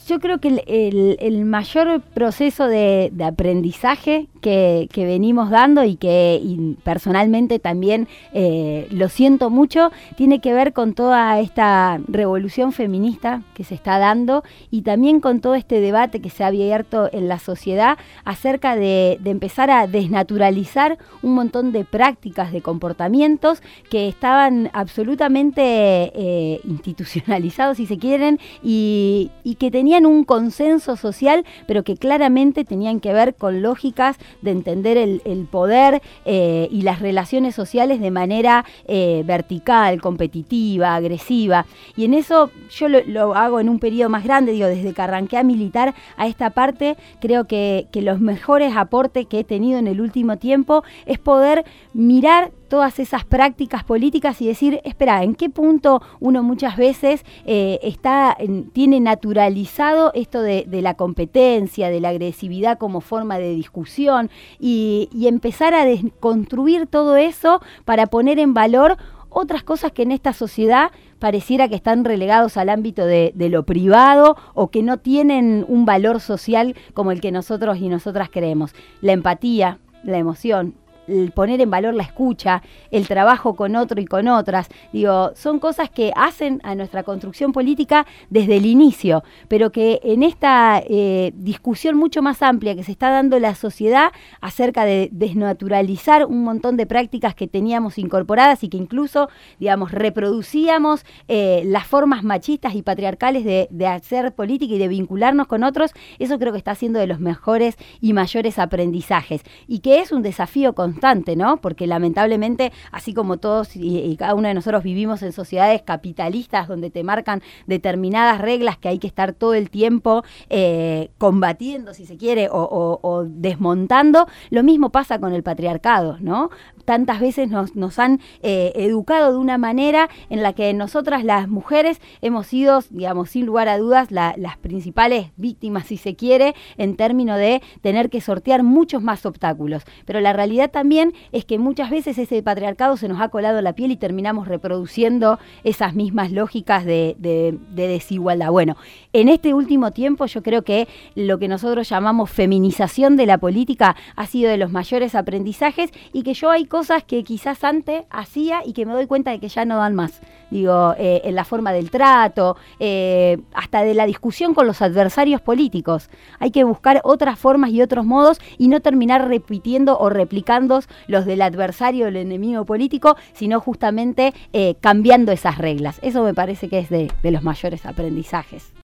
Yo creo que el mayor proceso de aprendizaje que venimos dando y personalmente también lo siento mucho, tiene que ver con toda esta revolución feminista que se está dando y también con todo este debate que se ha abierto en la sociedad acerca de empezar a desnaturalizar un montón de prácticas, de comportamientos que estaban absolutamente institucionalizados, si se quieren, y que tenían un consenso social, pero que claramente tenían que ver con lógicas de entender el poder y las relaciones sociales de manera vertical, competitiva, agresiva. Y en eso yo lo hago en un periodo más grande, digo, desde que arranqué a militar a esta parte, creo que los mejores aportes que he tenido en el último tiempo es poder mirar todas esas prácticas políticas y decir, espera, ¿en qué punto uno muchas veces tiene naturalizado esto de la competencia, de la agresividad como forma de discusión y empezar a desconstruir todo eso para poner en valor otras cosas que en esta sociedad pareciera que están relegados al ámbito de lo privado o que no tienen un valor social como el que nosotros y nosotras creemos? La empatía, la emoción, el poner en valor la escucha, el trabajo con otro y con otras, digo, son cosas que hacen a nuestra construcción política desde el inicio, pero que en esta discusión mucho más amplia que se está dando en la sociedad acerca de desnaturalizar un montón de prácticas que teníamos incorporadas y que incluso, digamos, reproducíamos las formas machistas y patriarcales de hacer política y de vincularnos con otros, eso creo que está siendo de los mejores y mayores aprendizajes, y que es un desafío constante, ¿no? Porque lamentablemente, así como todos y cada uno de nosotros vivimos en sociedades capitalistas donde te marcan determinadas reglas que hay que estar todo el tiempo combatiendo, si se quiere, o desmontando, lo mismo pasa con el patriarcado, ¿no? Tantas veces nos han educado de una manera en la que nosotras las mujeres hemos sido, digamos, sin lugar a dudas, las principales víctimas, si se quiere, en términos de tener que sortear muchos más obstáculos. Pero la realidad también es que muchas veces ese patriarcado se nos ha colado la piel y terminamos reproduciendo esas mismas lógicas de desigualdad. Bueno, en este último tiempo yo creo que lo que nosotros llamamos feminización de la política ha sido de los mayores aprendizajes y que yo hay cosas que quizás antes hacía y que me doy cuenta de que ya no dan más. Digo, en la forma del trato, hasta de la discusión con los adversarios políticos. Hay que buscar otras formas y otros modos y no terminar repitiendo o replicando los del adversario, el enemigo político, sino justamente cambiando esas reglas. Eso me parece que es de los mayores aprendizajes.